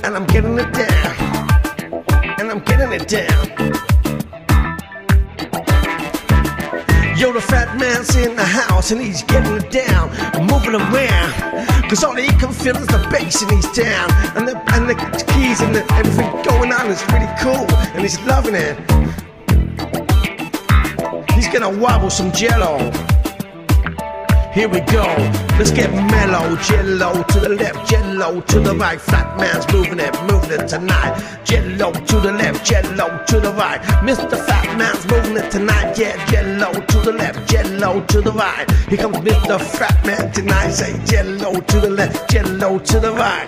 and I'm getting it down, and I'm getting it down. Yo, the fat man's in the house and he's getting it down, moving around, cause all he can feel is the bass and he's down, and the keys and everything going on is pretty cool, and he's loving it. He's gonna wobble some jello. Here we go, let's get mellow. Jello to the left, jello to the right. Fat man's moving it tonight. Jello to the left, jello to the right. Mr. Fat man's moving it tonight. Yeah, jello to the left, jello to the right. Here comes Mr. Fat Man tonight. Say jello to the left, jello to the right.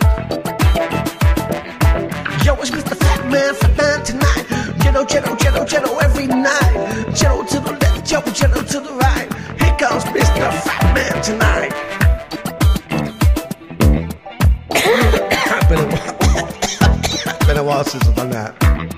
Yo, it's Mr. Fat Man tonight. Jello, jello, jello, jello every night. Jello to the left, jello, jello to the right. Here comes Mr. Fat Man tonight. Been a while since I've done that.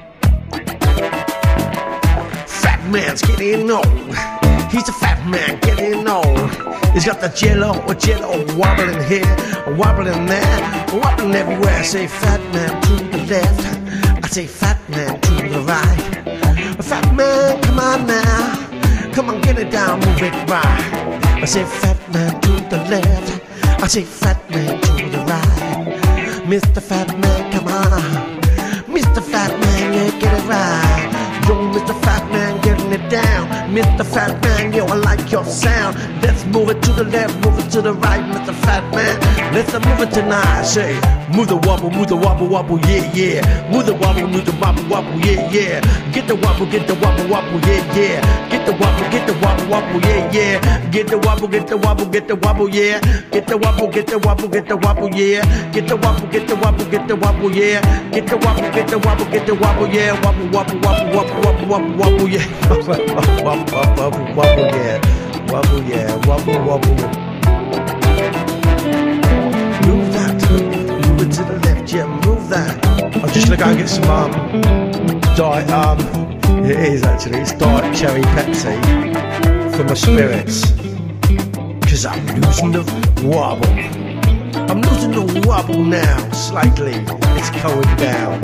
Fat man's getting old. He's a fat man getting old. He's got the jello wobbling here, wobbling there, wobbling everywhere. I say fat man to the left, I say fat man to the right. Fat man, come on now, come on, get it down, move it right. I say fat man to the left, I say fat man to the right. Mr. Fat Man, come on, Mr. Fat Man, yeah, get it right. Yo, Mr. Fat Man, getting it down. Mr. Fat Man, yo, I like your sound. Let's move it to the left, move it to the right, Mr. Fat Man. Let's move it tonight. Say, move the wobble, wobble, yeah, yeah. Move the wobble, wobble, yeah, yeah. Get the wobble, yeah, yeah. Get the wobble, yeah, yeah. Get the wobble, yeah. Get the wobble, yeah. Get the wobble, yeah. Get the wobble, yeah. Get the wobble, yeah. Get the wobble, yeah. Wobble, wobble, yeah. Wobble, yeah. Wobble, yeah. Wobble. Move that, move it to the left, yeah, move that. I'm just gonna go and get some diet, it is actually, it's diet cherry Pepsi for my spirits, cause I'm losing the wobble. I'm losing the wobble now, slightly, it's going down.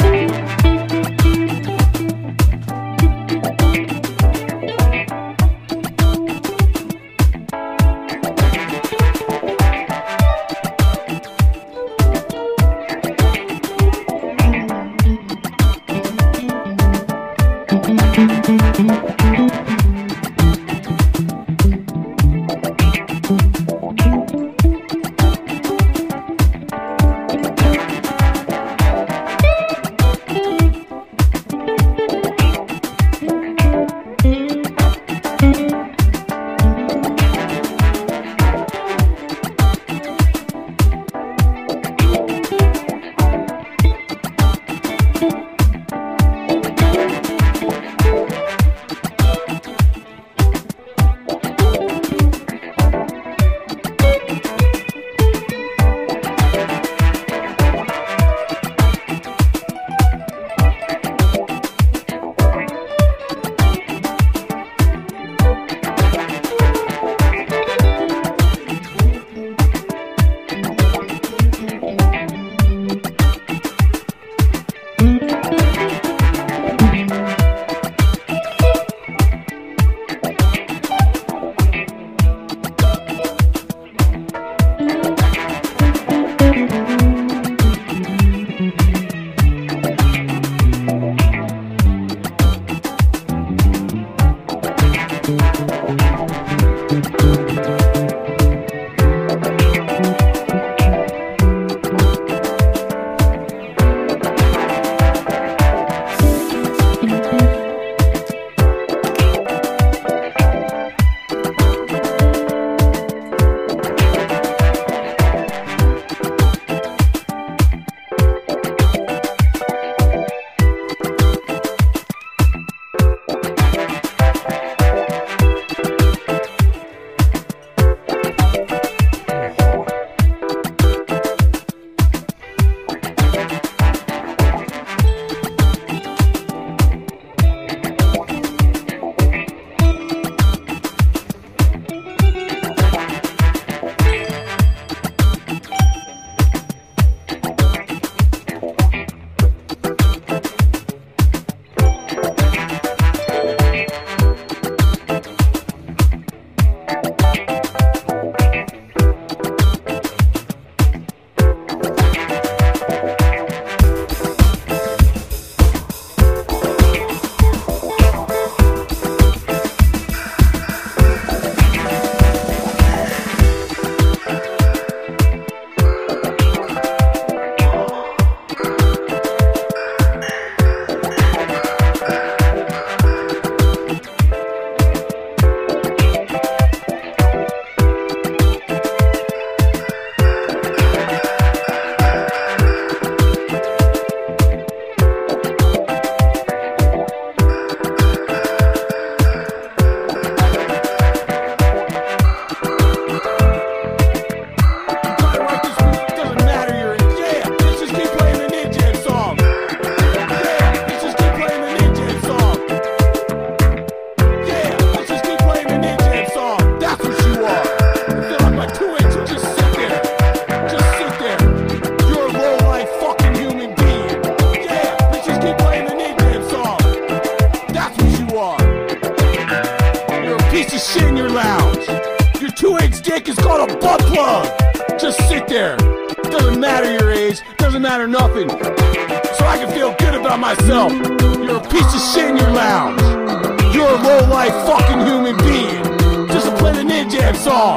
dick is called a butt plug. Just sit there. Doesn't matter your age, doesn't matter nothing. So I can feel good about myself. You're a piece of shit in your lounge. You're a low-life fucking human being. Just to play the Ninjam song.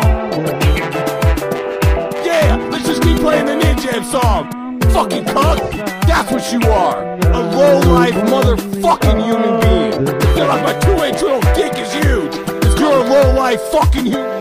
Yeah, let's just keep playing the Ninjam song. Fucking cunt. That's what you are. A low-life motherfucking human being. I feel like my 2-inch little dick is huge. Cause you're a low-life fucking human.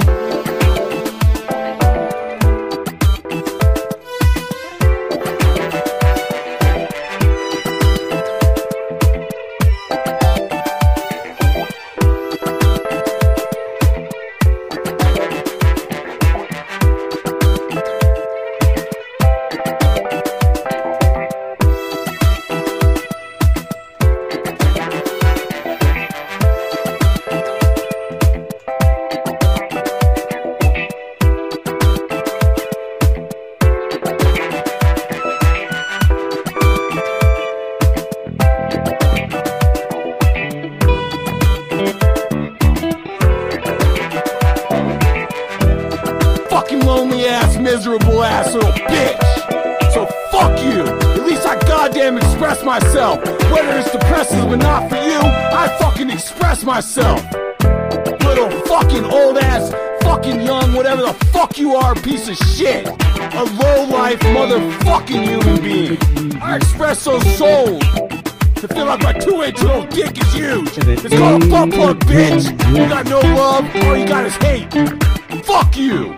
Lonely ass, miserable ass little bitch. So fuck you. At least I goddamn express myself. Whether it's depressive or not for you, I fucking express myself. Little fucking old ass, fucking young, whatever the fuck you are, piece of shit. A low life motherfucking human being. I express those souls. To feel like my 2-inch little dick is huge. It's called a butt plug, bitch. You got no love, all you got is hate. Fuck you.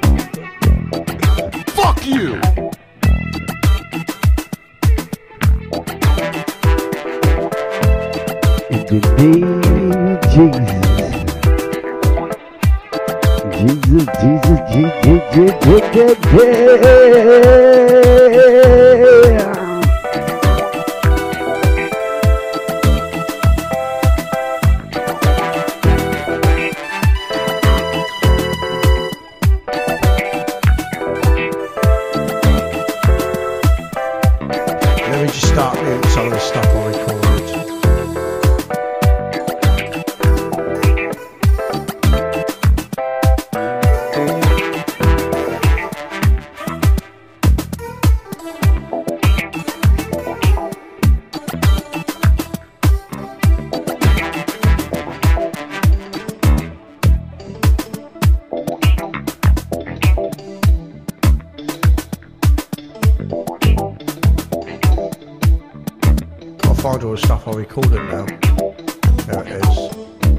Fuck you! In the name of Jesus. Let me just start muting some of the stuff I recorded. Find all the stuff I recorded now. There it is.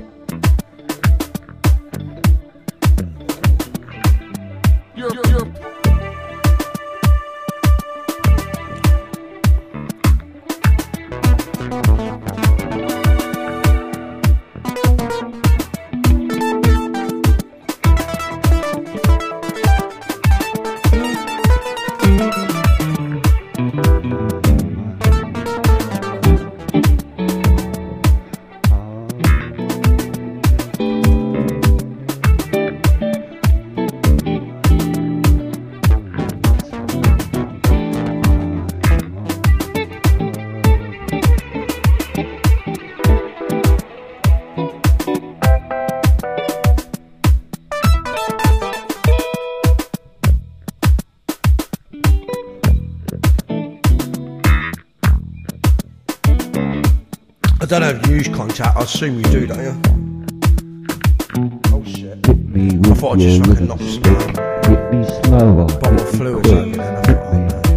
I don't know if you use contact, I assume you do, don't you? Oh shit. I thought I'd just fucking knock some bottle of fluids over there. I thought, oh no.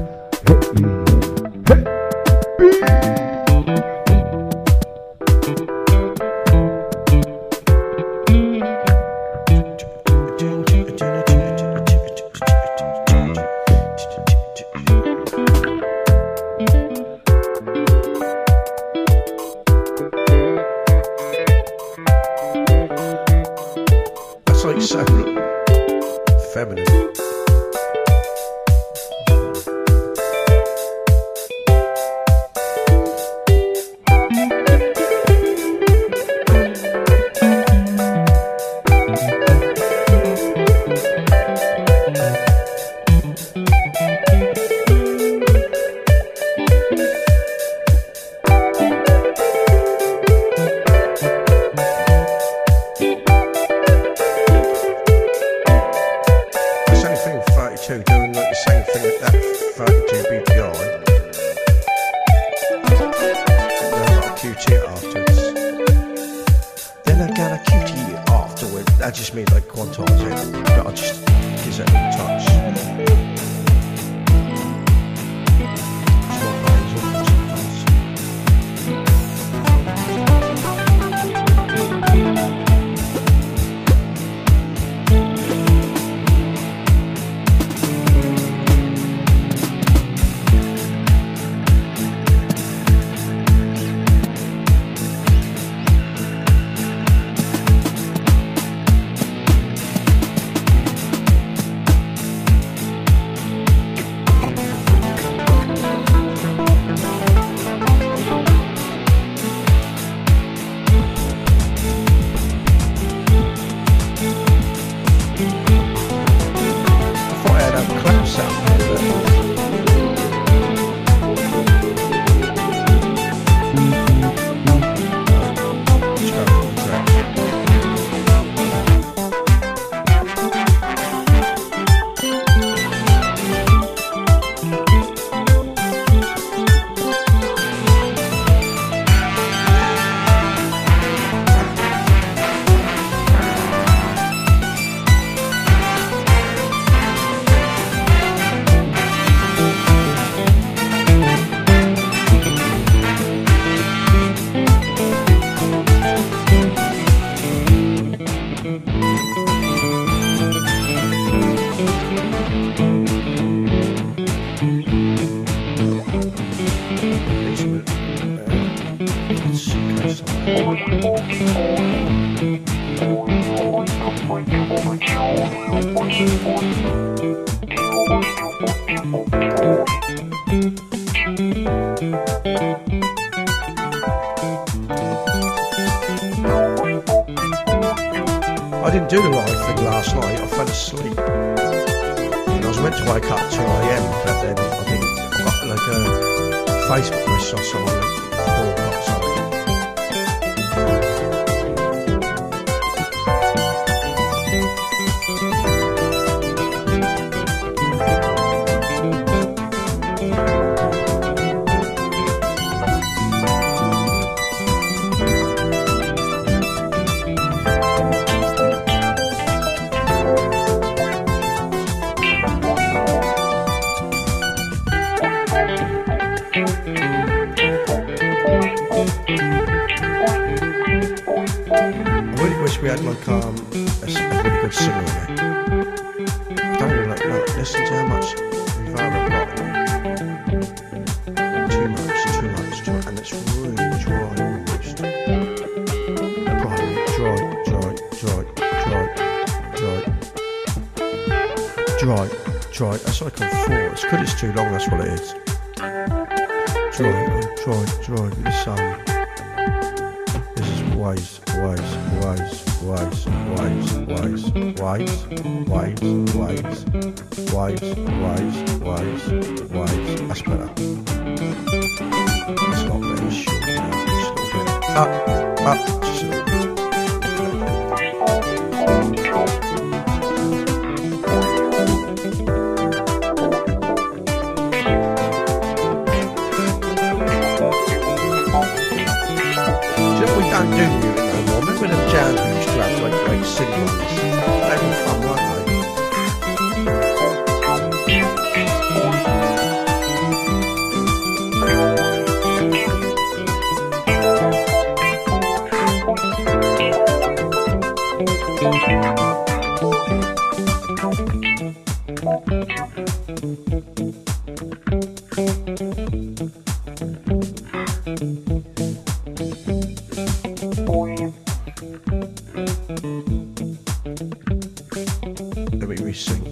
That's like so feminine. QT it afterwards. Then I got a QT afterwards. That just means like quantize it, but I just gives it a touch. I didn't do the live thing last night, I fell asleep. And I was meant to wake up at 2 AM, but then I didn't. I got like a Facebook message or something at 4 o'clock something. We had like a really good singer on it. I don't really like, look, listen to how much reverb I've got. Too much, and it's really dry almost. Dry. That's like on 4. It's because it's too long, that's what it is. Dry, with the sun. This is waves. That's better. It's not very short now. Just a little bit. Up. Just a little bit. Do you know what we don't do music no more? Remember them jams we used to have, like great silly ones? They were fun, weren't they? Let me resync.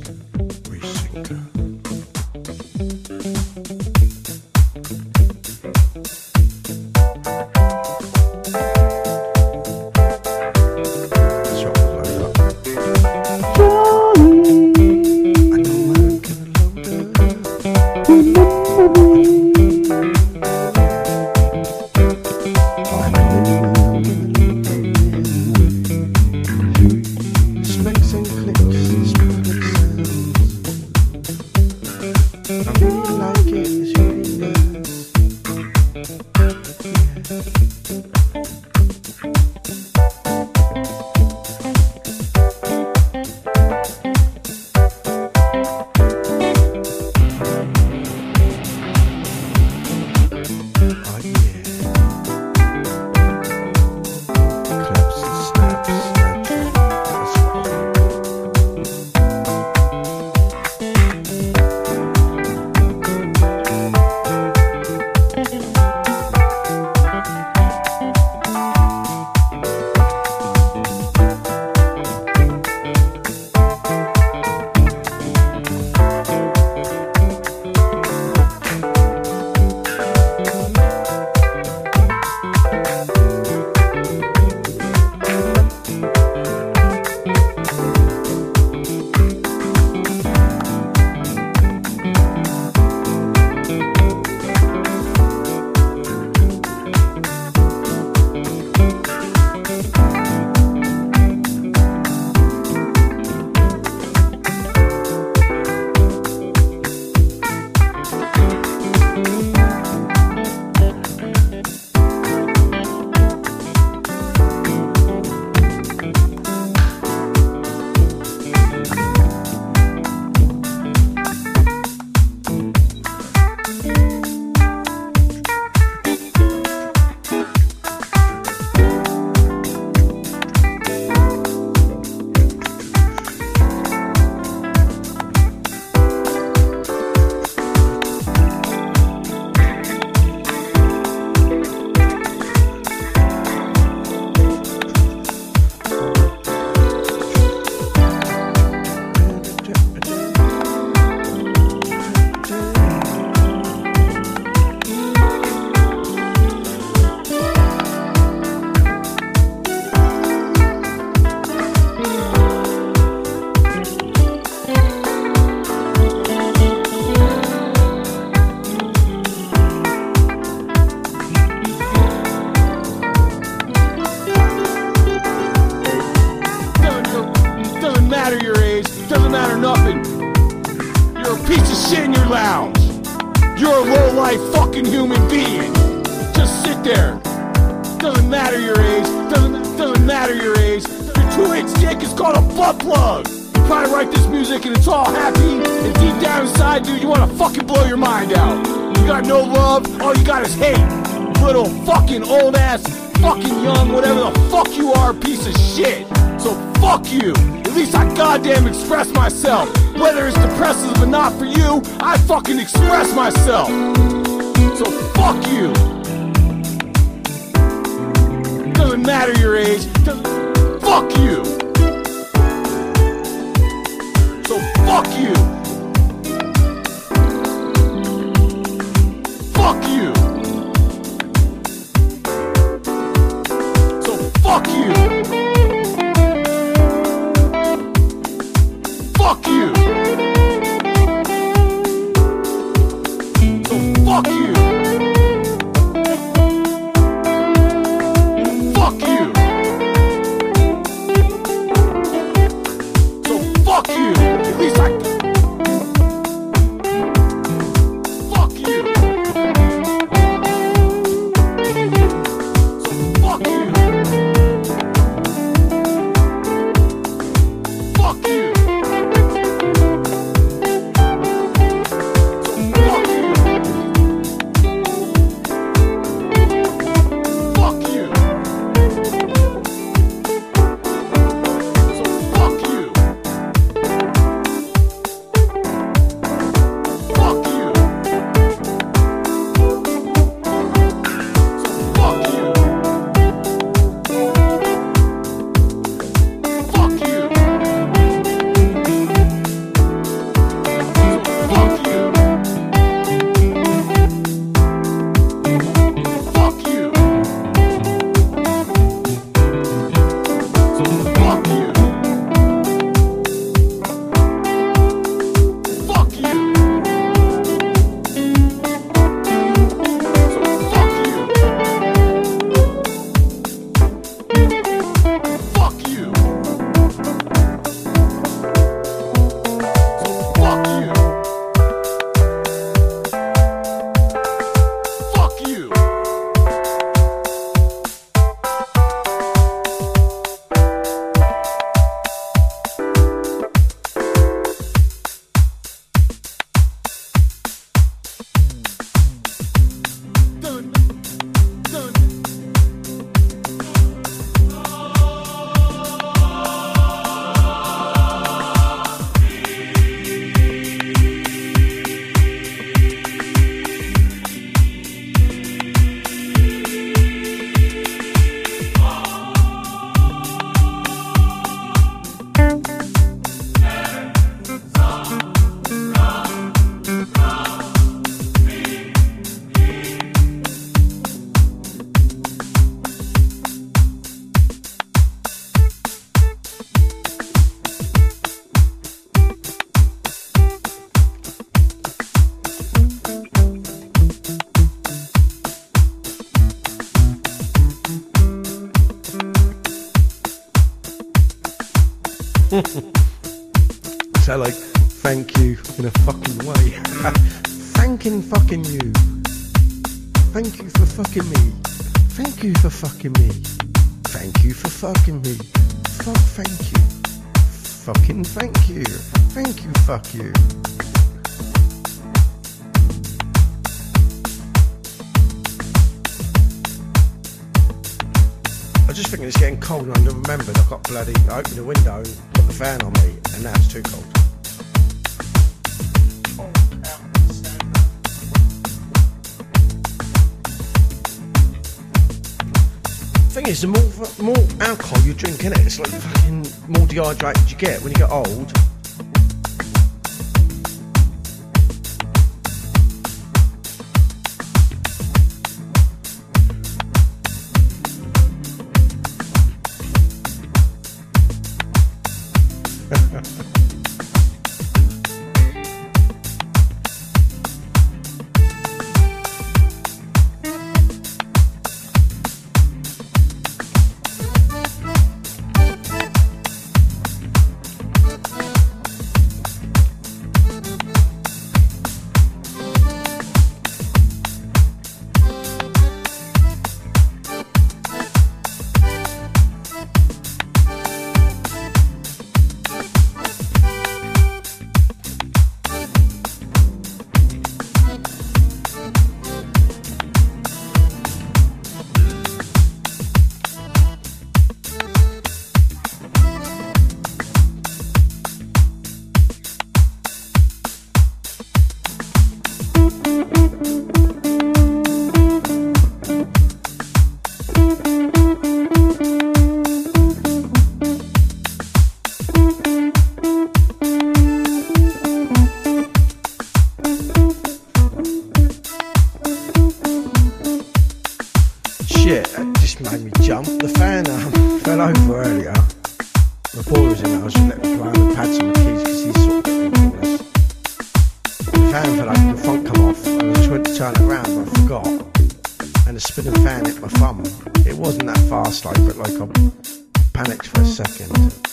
fucking human being. Just sit there. Doesn't matter your age. Doesn't matter your age. Your 2-inch dick is called a butt plug. You probably write this music and it's all happy, and deep down inside, dude, you want to fucking blow your mind out. You got no love. All you got is hate. Little fucking old ass, fucking young, whatever the fuck you are, piece of shit. So fuck you. At least I goddamn express myself. Whether it's depressive but not for you, I fucking express myself. So fuck you. Doesn't matter your age. Fuck you. So fuck you. Fuck you. So fuck you. Fuck you. So fuck you. Fuck you. So fuck you. At least I. Fuck you. So fuck you. Fuck you. So like, thank you in a fucking way. Thanking fucking you. Thank you for fucking me. Thank you for fucking me. Thank you for fucking me. Fuck, thank you. Fucking thank you. Thank you, fuck you. I just think it's getting cold, and I remembered I opened the window and put the fan on me, and now it's too cold. The thing is, the more alcohol you drink, innit, it's like fucking more dehydrated you get when you get old. shit, that just made me jump. The fan fell over earlier. My boy was in there, I was just letting him play and had some keys because he's sort of getting this. The fan fell over, the front come off, and I just went to turn it around, but I forgot. And the spinning fan hit my thumb. It wasn't that fast, like, but like I panicked for a second.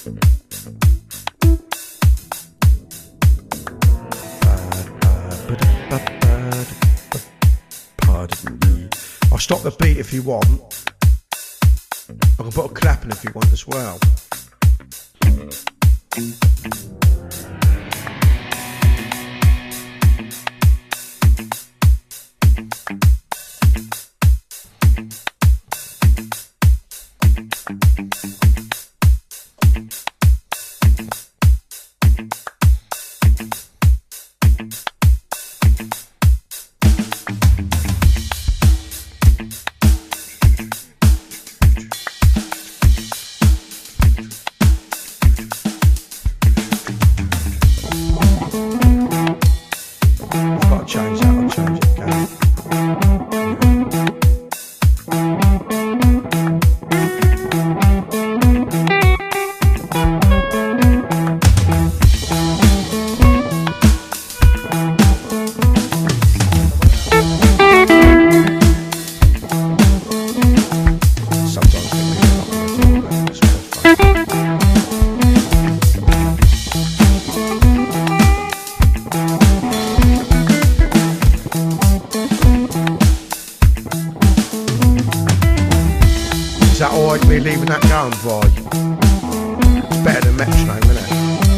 Pardon me. I'll stop the beat if you want. I can put a clap in if you want as well. Is that alright me leaving that going, boy? It's better than metronome, isn't it?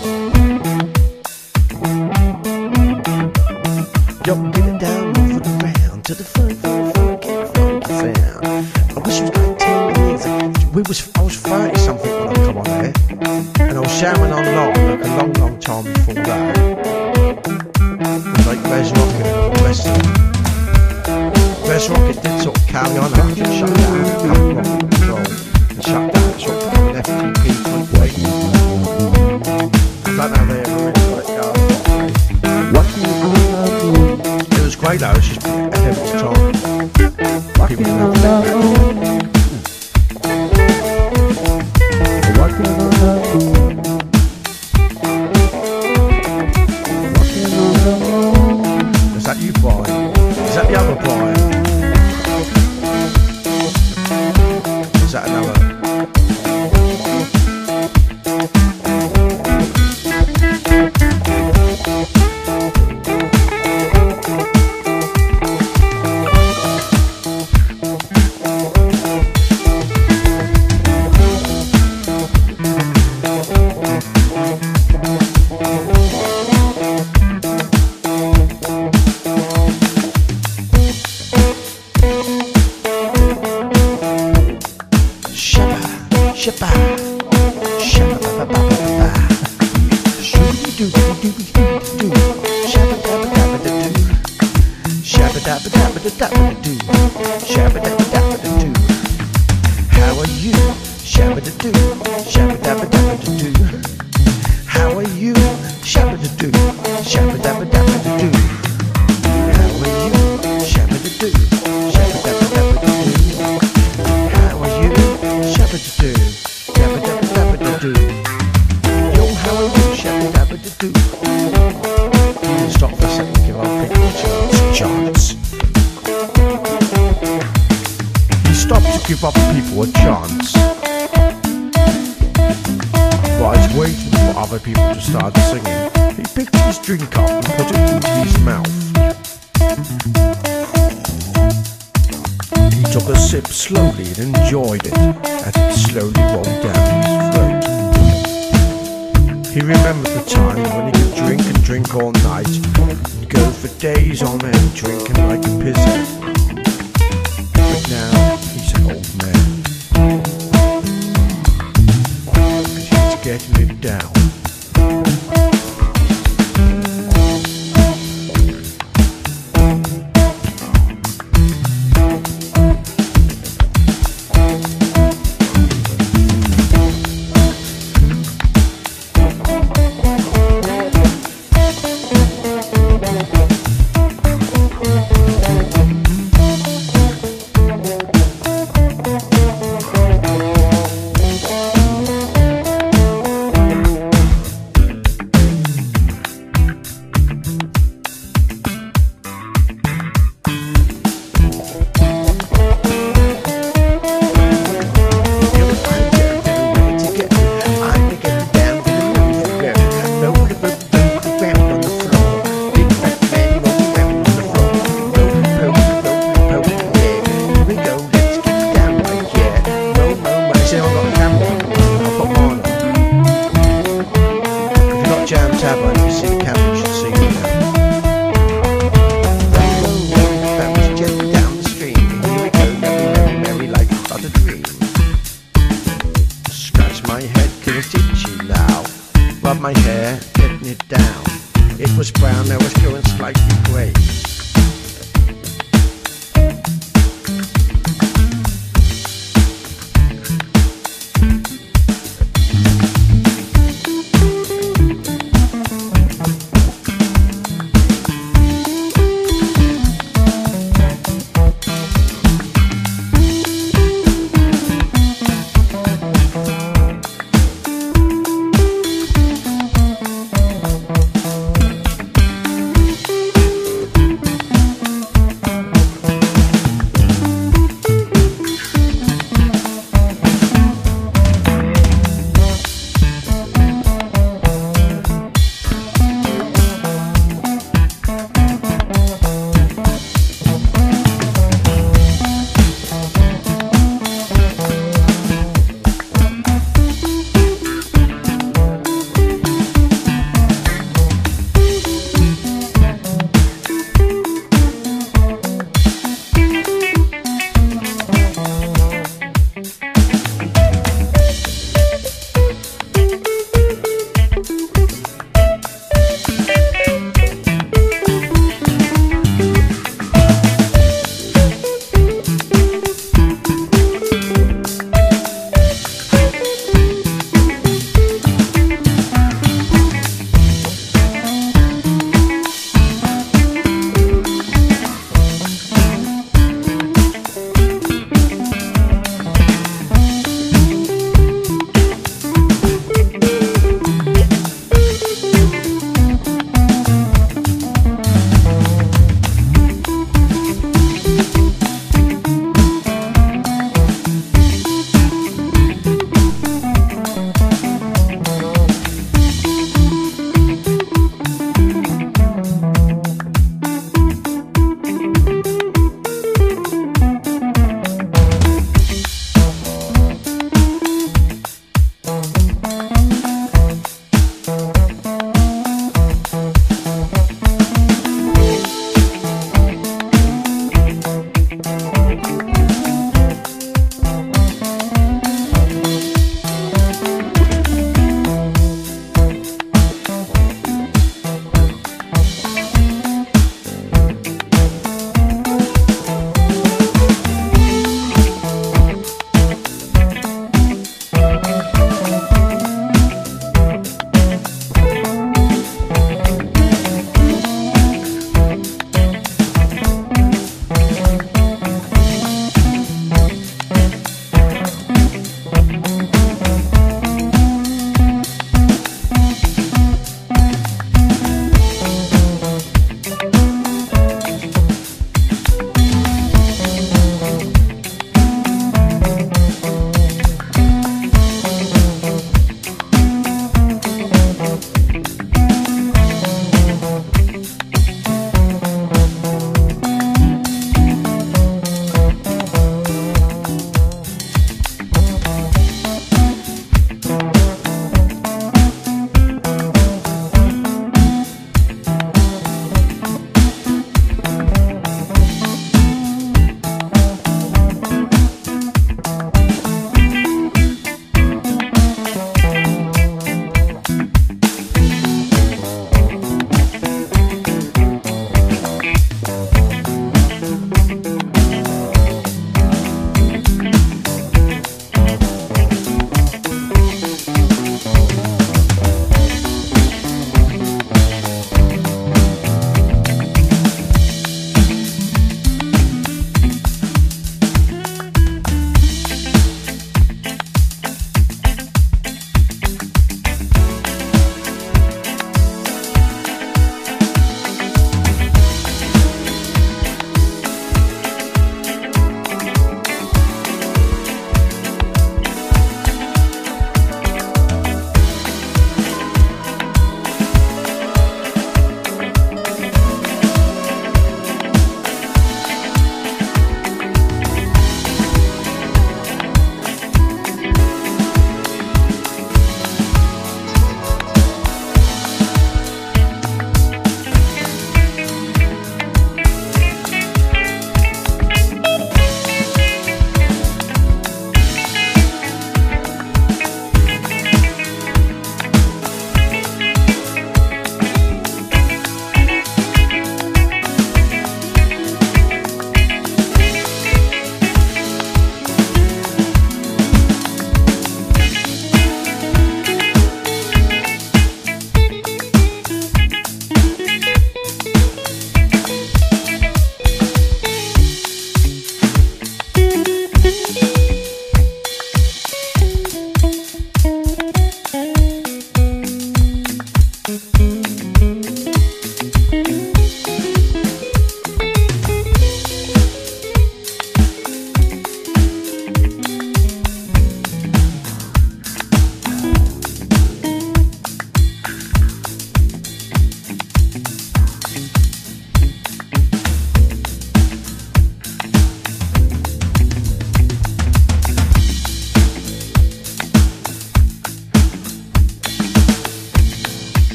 Yo, get it down, move it around to the funky sound. I wish it was like 10 years. I was 30 something when I come on there, and I was shamming on long, like a long time before that. It was like Res Rocket and the rest of it. Res Rocket did sort of carry on after it shut down, control and shut down, sort of an FTP type way. I don't know if they ever really got it going. It was great though, it's just ahead of its time. People didn't have that. Is that you, Brian? Is that the other Brian? Is that another? Shabba, shabba, ba ba ba ba ba. Shooby dooby dooby dooby doo. Shabba dabba dabba da doo. Shabba dabba dabba da dabba da doo. Shabba dabba dabba da doo. How are you? Shabba da doo. Shabba dabba dabba da doo. How are you? Shabba da doo. Shabba dabba dabba da doo. How are you? Shabba da doo. Shabba dabba dabba da doo. How are you? Shabba da doo. Shabba dabba dabba da doo. Yo, how are you? Shabba dabba da doo. Stop for a second, give our people a chance. He stopped to give other people a chance. While he's waiting for other people to start singing, he picked his drink up and put it into his mouth. He took a sip slowly and enjoyed it as it slowly rolled down his throat. He remembered the time when he could drink and drink all night, and go for days on end drinking like a pisshead. But now he's an old man, and he's getting it down.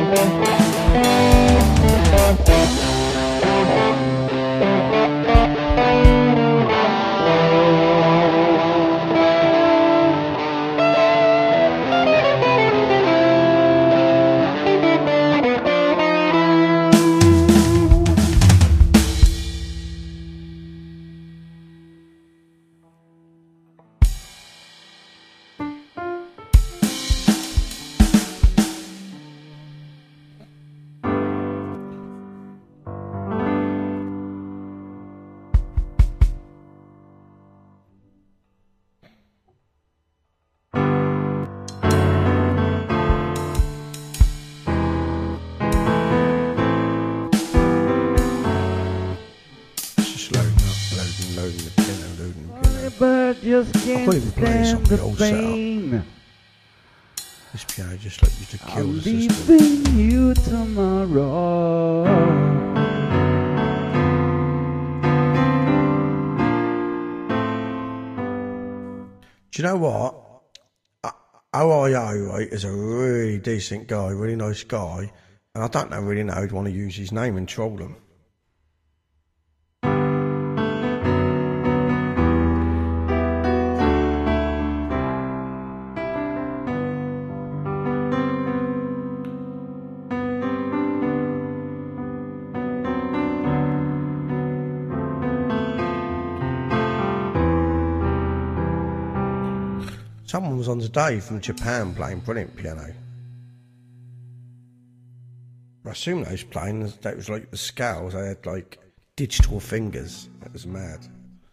But just I can't can't even play this on stand the the old setup. pain. This piano just like used to kill I'm the system. leaving you tomorrow. Do you know what? OIO, right, is a really decent guy, really nice guy, and I don't really know who'd want to use his name and troll him. Someone was on today from Japan playing brilliant piano. I assume they was playing, that was like the scales, they had like digital fingers. That was mad.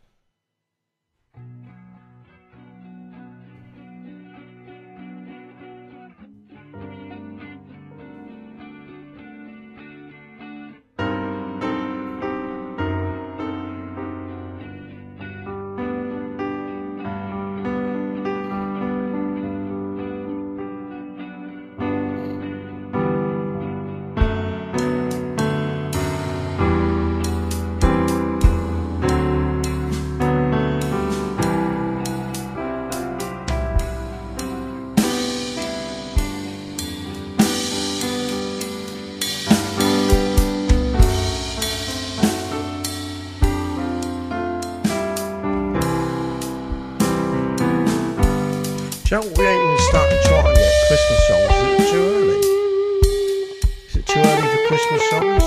Do you know what, we ain't even started trying yet? Christmas songs. Is it too early? Is it too early for Christmas songs?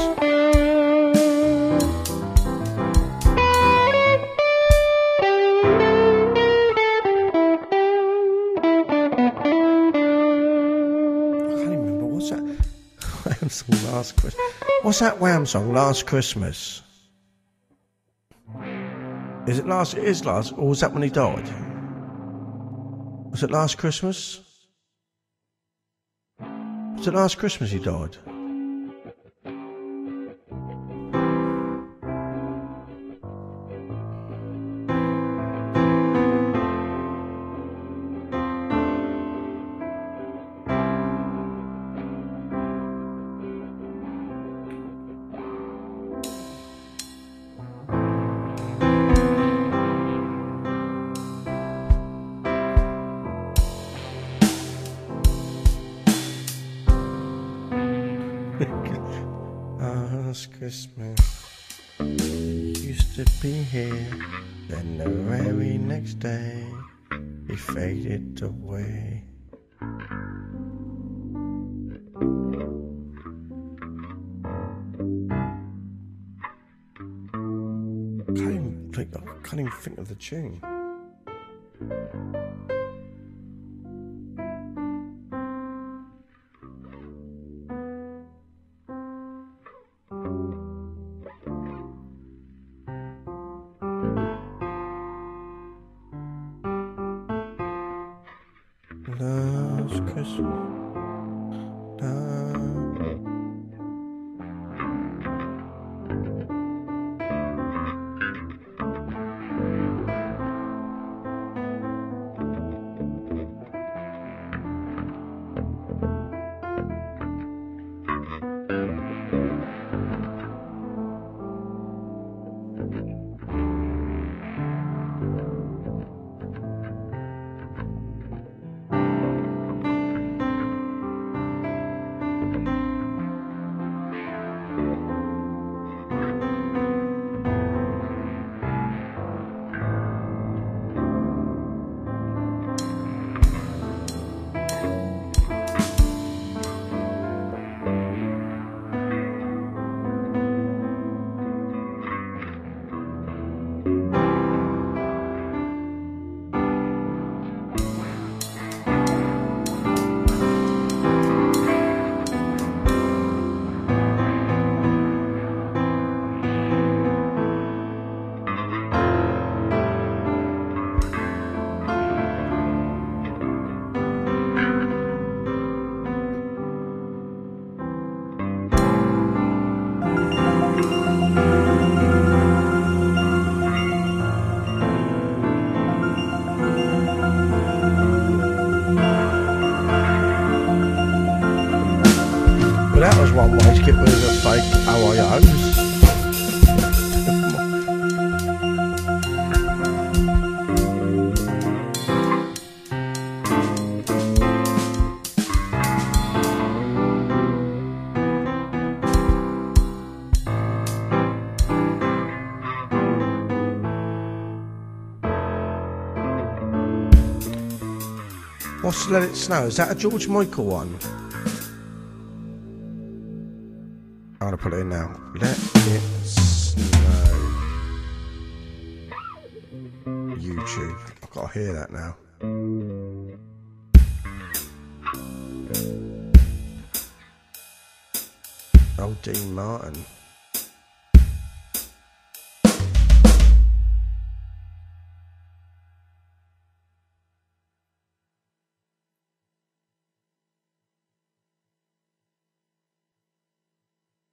I can't even remember. What's that? Wham song last Christmas. What's that Wham song? Last Christmas. Is it last? It is last. Or was that when he died? Was it last Christmas? Was it last Christmas he died? Last Christmas used to be here, then the very next day he faded away. I can't even think of the tune. Last Christmas. But that was one way to get rid of the fake OIOs. What's Let It Snow? Is that a George Michael one? I'm gonna put it in now. Let It Snow. YouTube. I've got to hear that now. Oh, Dean Martin.